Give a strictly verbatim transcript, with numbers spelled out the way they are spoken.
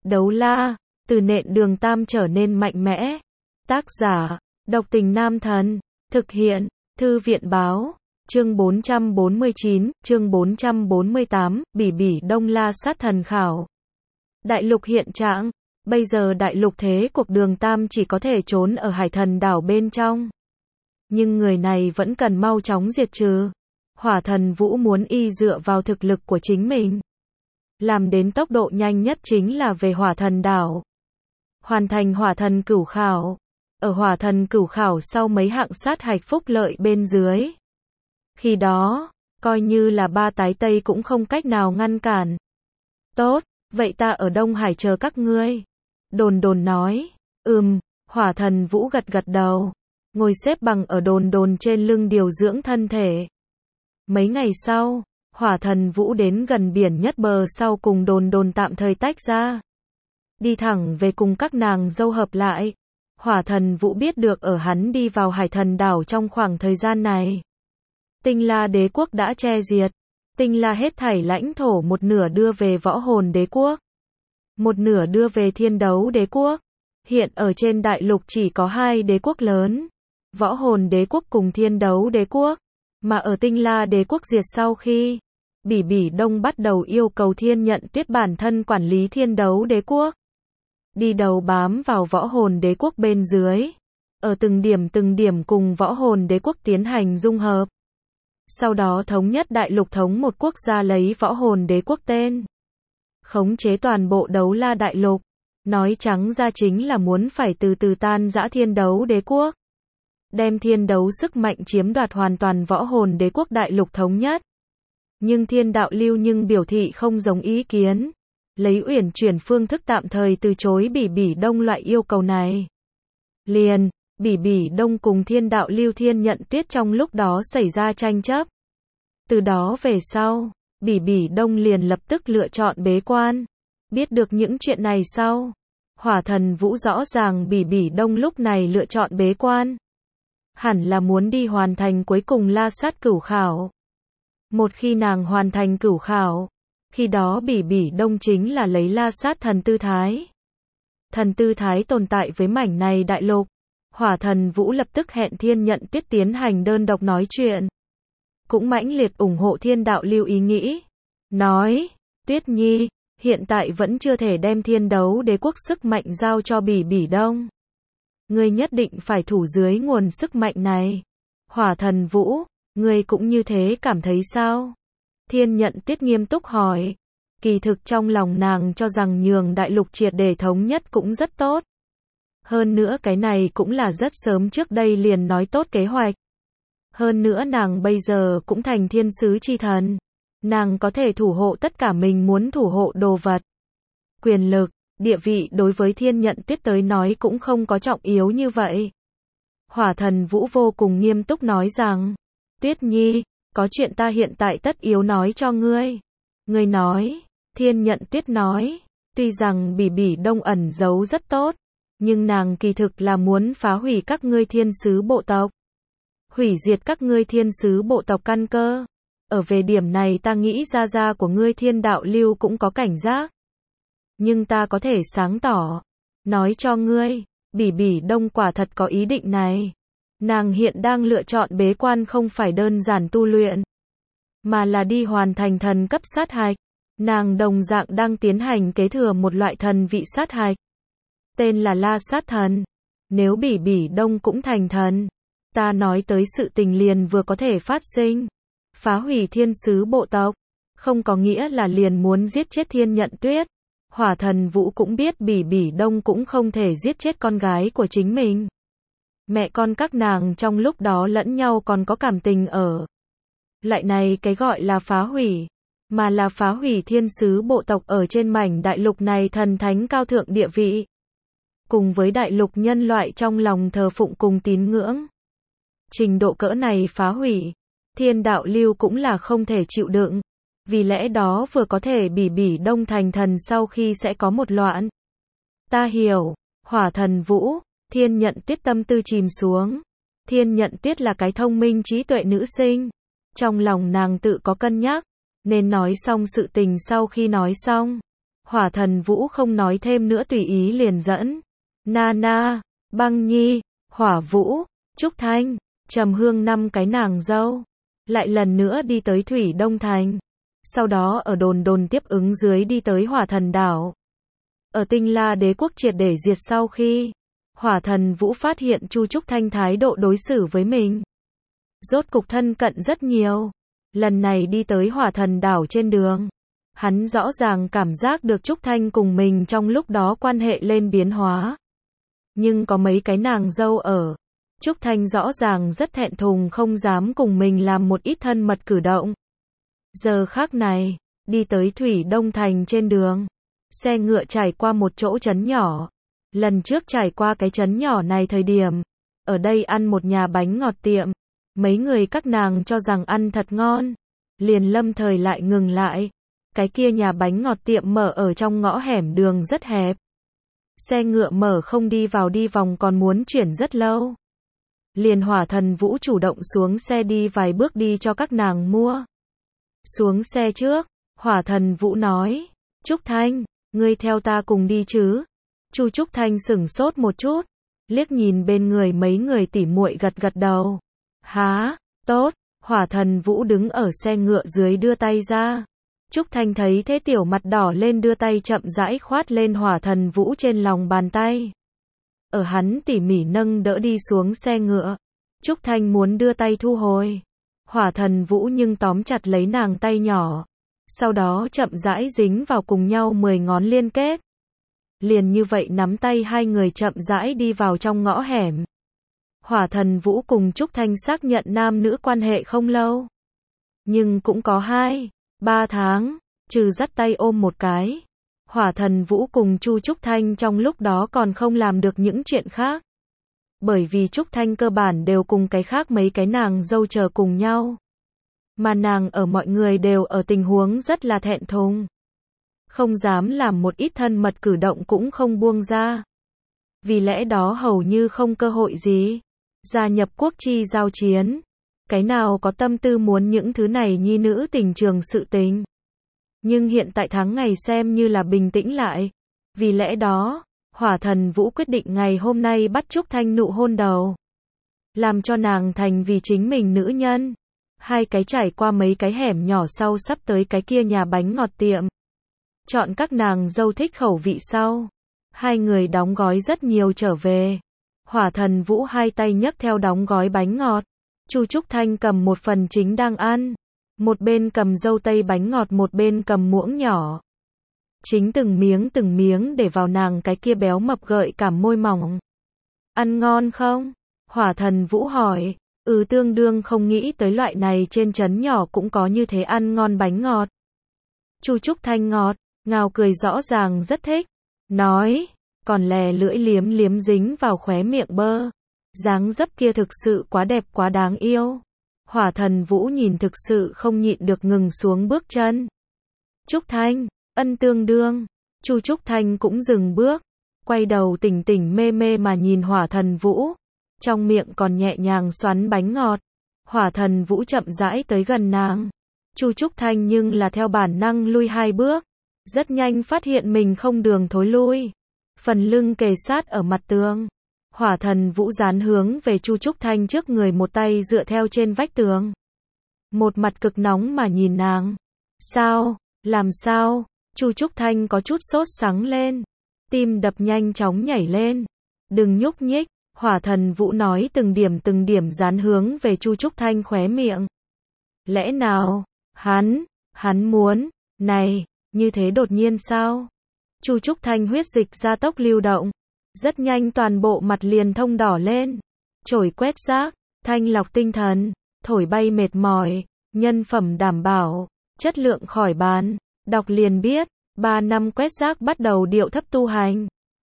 Đấu la, từ nện đường tam trở nên mạnh mẽ. Tác giả, độc tình nam thần. Thực hiện, thư viện báo. Chương bốn trăm bốn mươi chín, chương bốn trăm bốn mươi tám, Bỉ Bỉ Đông La sát thần khảo. Đại lục hiện trạng, bây giờ đại lục thế cuộc đường tam chỉ có thể trốn ở hải thần đảo bên trong. Nhưng người này vẫn cần mau chóng diệt trừ. Hỏa thần Vũ muốn y dựa vào thực lực của chính mình. Làm đến tốc độ nhanh nhất chính là về hỏa thần đảo. Hoàn thành hỏa thần cửu khảo. Ở hỏa thần cửu khảo sau mấy hạng sát hạch phúc lợi bên dưới. Khi đó, coi như là ba tái tây cũng không cách nào ngăn cản. Tốt, vậy ta ở Đông Hải chờ các ngươi. Đồn đồn nói. Ừm, hỏa thần Vũ gật gật đầu. Ngồi xếp bằng ở đồn đồn trên lưng điều dưỡng thân thể. Mấy ngày sau, hỏa thần Vũ đến gần biển nhất bờ sau cùng đồn đồn tạm thời tách ra. Đi thẳng về cùng các nàng dâu hợp lại. Hỏa thần Vũ biết được ở hắn đi vào hải thần đảo trong khoảng thời gian này. Tinh La đế quốc đã che diệt. Tinh La hết thảy lãnh thổ một nửa đưa về võ hồn đế quốc. Một nửa đưa về thiên đấu đế quốc. Hiện ở trên đại lục chỉ có hai đế quốc lớn. Võ hồn đế quốc cùng thiên đấu đế quốc. Mà ở Tinh La đế quốc diệt sau khi Bỉ Bỉ Đông bắt đầu yêu cầu Thiên Nhận Tuyết bản thân quản lý thiên đấu đế quốc. Đi đầu bám vào võ hồn đế quốc bên dưới. Ở từng điểm từng điểm cùng võ hồn đế quốc tiến hành dung hợp. Sau đó thống nhất đại lục thống một quốc gia lấy võ hồn đế quốc tên. Khống chế toàn bộ đấu la đại lục. Nói trắng ra chính là muốn phải từ từ tan rã thiên đấu đế quốc. Đem thiên đấu sức mạnh chiếm đoạt hoàn toàn võ hồn đế quốc đại lục thống nhất. Nhưng thiên đạo lưu nhưng biểu thị không giống ý kiến. Lấy uyển chuyển phương thức tạm thời từ chối Bỉ Bỉ Đông loại yêu cầu này. Liền, Bỉ Bỉ Đông cùng thiên đạo lưu Thiên Nhận Tuyết trong lúc đó xảy ra tranh chấp. Từ đó về sau, Bỉ Bỉ Đông liền lập tức lựa chọn bế quan. Biết được những chuyện này sau, hỏa thần Vũ rõ ràng Bỉ Bỉ Đông lúc này lựa chọn bế quan. Hẳn là muốn đi hoàn thành cuối cùng la sát cửu khảo. Một khi nàng hoàn thành cửu khảo, khi đó Bỉ Bỉ Đông chính là lấy la sát thần tư thái. Thần tư thái tồn tại với mảnh này đại lục. Hỏa thần Vũ lập tức hẹn Thiên Nhận Tuyết tiến hành đơn độc nói chuyện. Cũng mãnh liệt ủng hộ thiên đạo lưu ý nghĩ. Nói, Tuyết Nhi, hiện tại vẫn chưa thể đem thiên đấu đế quốc sức mạnh giao cho Bỉ Bỉ Đông. Ngươi nhất định phải thủ dưới nguồn sức mạnh này. Hỏa thần Vũ, ngươi cũng như thế cảm thấy sao? Thiên Nhận Tuyết nghiêm túc hỏi. Kỳ thực trong lòng nàng cho rằng nhường đại lục triệt để thống nhất cũng rất tốt. Hơn nữa cái này cũng là rất sớm trước đây liền nói tốt kế hoạch. Hơn nữa nàng bây giờ cũng thành thiên sứ chi thần. Nàng có thể thủ hộ tất cả mình muốn thủ hộ đồ vật. Quyền lực, địa vị đối với Thiên Nhận Tuyết tới nói cũng không có trọng yếu như vậy. Hỏa thần Vũ vô cùng nghiêm túc nói rằng, Tuyết Nhi, có chuyện ta hiện tại tất yếu nói cho ngươi. Ngươi nói, Thiên Nhận Tuyết nói, tuy rằng Bỉ Bỉ Đông ẩn giấu rất tốt, nhưng nàng kỳ thực là muốn phá hủy các ngươi thiên sứ bộ tộc. Hủy diệt các ngươi thiên sứ bộ tộc căn cơ. Ở về điểm này ta nghĩ ra ra của ngươi thiên đạo lưu cũng có cảnh giác. Nhưng ta có thể sáng tỏ. Nói cho ngươi, Bỉ Bỉ Đông quả thật có ý định này. Nàng hiện đang lựa chọn bế quan không phải đơn giản tu luyện. Mà là đi hoàn thành thần cấp sát hạch. Nàng đồng dạng đang tiến hành kế thừa một loại thần vị sát hạch. Tên là La Sát Thần. Nếu Bỉ Bỉ Đông cũng thành thần, ta nói tới sự tình liền vừa có thể phát sinh. Phá hủy thiên sứ bộ tộc, không có nghĩa là liền muốn giết chết Thiên Nhận Tuyết. Hỏa thần Vũ cũng biết Bỉ Bỉ Đông cũng không thể giết chết con gái của chính mình. Mẹ con các nàng trong lúc đó lẫn nhau còn có cảm tình ở. Lại này cái gọi là phá hủy, mà là phá hủy thiên sứ bộ tộc ở trên mảnh đại lục này thần thánh cao thượng địa vị. Cùng với đại lục nhân loại trong lòng thờ phụng cùng tín ngưỡng. Trình độ cỡ này phá hủy, thiên đạo lưu cũng là không thể chịu đựng. Vì lẽ đó vừa có thể Bỉ Bỉ Đông thành thần sau khi sẽ có một loạn. Ta hiểu, hỏa thần Vũ, Thiên Nhận Tuyết tâm tư chìm xuống. Thiên Nhận Tuyết là cái thông minh trí tuệ nữ sinh. Trong lòng nàng tự có cân nhắc, nên nói xong sự tình sau khi nói xong. Hỏa Thần Vũ không nói thêm nữa tùy ý liền dẫn. Nana, Băng Nhi, Hỏa Vũ, Trúc Thanh, Trầm Hương năm cái nàng dâu. Lại lần nữa đi tới Thủy Đông Thành. Sau đó ở đồn đồn tiếp ứng dưới đi tới Hỏa Thần Đảo. Ở Tinh La Đế quốc triệt để diệt sau khi Hỏa Thần Vũ phát hiện Chu Trúc Thanh thái độ đối xử với mình rốt cục thân cận rất nhiều. Lần này đi tới Hỏa Thần Đảo trên đường, hắn rõ ràng cảm giác được Trúc Thanh cùng mình trong lúc đó quan hệ lên biến hóa. Nhưng có mấy cái nàng dâu ở, Trúc Thanh rõ ràng rất thẹn thùng không dám cùng mình làm một ít thân mật cử động. Giờ khác này, đi tới Thủy Đông Thành trên đường, xe ngựa trải qua một chỗ trấn nhỏ. Lần trước trải qua cái trấn nhỏ này thời điểm, ở đây ăn một nhà bánh ngọt tiệm, mấy người các nàng cho rằng ăn thật ngon, liền lâm thời lại ngừng lại. Cái kia nhà bánh ngọt tiệm mở ở trong ngõ hẻm đường rất hẹp. Xe ngựa mở không đi vào đi vòng còn muốn chuyển rất lâu. Liền Hỏa Thần Vũ chủ động xuống xe đi vài bước đi cho các nàng mua. Xuống xe trước, Hỏa Thần Vũ nói, Trúc Thanh, ngươi theo ta cùng đi chứ? Chu Trúc Thanh sửng sốt một chút, liếc nhìn bên người mấy người tỉ muội gật gật đầu. Há, tốt. Hỏa Thần Vũ đứng ở xe ngựa dưới đưa tay ra. Trúc Thanh thấy thế tiểu mặt đỏ lên đưa tay chậm rãi khoát lên Hỏa Thần Vũ trên lòng bàn tay. Ở hắn tỉ mỉ nâng đỡ đi xuống xe ngựa. Trúc Thanh muốn đưa tay thu hồi. Hỏa Thần Vũ nhưng tóm chặt lấy nàng tay nhỏ. Sau đó chậm rãi dính vào cùng nhau mười ngón liên kết. Liền như vậy nắm tay hai người chậm rãi đi vào trong ngõ hẻm. Hỏa Thần Vũ cùng Trúc Thanh xác nhận nam nữ quan hệ không lâu. Nhưng cũng có hai, ba tháng, trừ dắt tay ôm một cái. Hỏa Thần Vũ cùng Chu Trúc Thanh trong lúc đó còn không làm được những chuyện khác. Bởi vì Trúc Thanh cơ bản đều cùng cái khác mấy cái nàng dâu chờ cùng nhau. Mà nàng ở mọi người đều ở tình huống rất là thẹn thùng. Không dám làm một ít thân mật cử động cũng không buông ra. Vì lẽ đó hầu như không cơ hội gì. Gia nhập quốc chi giao chiến. Cái nào có tâm tư muốn những thứ này nhi nữ tình trường sự tình. Nhưng hiện tại tháng ngày xem như là bình tĩnh lại. Vì lẽ đó, Hỏa Thần Vũ quyết định ngày hôm nay bắt Trúc Thanh nụ hôn đầu. Làm cho nàng thành vì chính mình nữ nhân. Hai cái trải qua mấy cái hẻm nhỏ sau sắp tới cái kia nhà bánh ngọt tiệm. Chọn các nàng dâu thích khẩu vị sau. Hai người đóng gói rất nhiều trở về. Hỏa Thần Vũ hai tay nhấc theo đóng gói bánh ngọt. Chu Trúc Thanh cầm một phần chính đang ăn. Một bên cầm dâu tây bánh ngọt một bên cầm muỗng nhỏ. Chính từng miếng từng miếng để vào nàng cái kia béo mập gợi cảm môi mỏng. Ăn ngon không? Hỏa Thần Vũ hỏi. Ừ, tương đương không nghĩ tới loại này trên trấn nhỏ cũng có như thế ăn ngon bánh ngọt. Chu Trúc Thanh ngọt, ngào cười rõ ràng rất thích. Nói, còn lè lưỡi liếm liếm dính vào khóe miệng bơ. Dáng dấp kia thực sự quá đẹp quá đáng yêu. Hỏa Thần Vũ nhìn thực sự không nhịn được ngừng xuống bước chân. Trúc Thanh, ân tương đương. Chu Trúc Thanh cũng dừng bước. Quay đầu tỉnh tỉnh mê mê mà nhìn Hỏa Thần Vũ. Trong miệng còn nhẹ nhàng xoắn bánh ngọt. Hỏa Thần Vũ chậm rãi tới gần nàng. Chu Trúc Thanh nhưng là theo bản năng lui hai bước. Rất nhanh phát hiện mình không đường thối lui. Phần lưng kề sát ở mặt tường. Hỏa Thần Vũ dán hướng về Chu Trúc Thanh trước người một tay dựa theo trên vách tường. Một mặt cực nóng mà nhìn nàng. Sao? Làm sao? Chu Trúc Thanh có chút sốt sắng lên. Tim đập nhanh chóng nhảy lên. Đừng nhúc nhích. Hỏa Thần Vũ nói từng điểm từng điểm dán hướng về Chu Trúc Thanh khóe miệng. Lẽ nào? Hắn, hắn muốn, này, như thế đột nhiên sao? Chu Trúc Thanh huyết dịch gia tốc lưu động. Rất nhanh toàn bộ mặt liền thông đỏ lên. Chổi quét rác, thanh lọc tinh thần, thổi bay mệt mỏi, nhân phẩm đảm bảo, chất lượng khỏi bàn. Đọc liền biết, ba năm quét rác bắt đầu điệu thấp tu hành.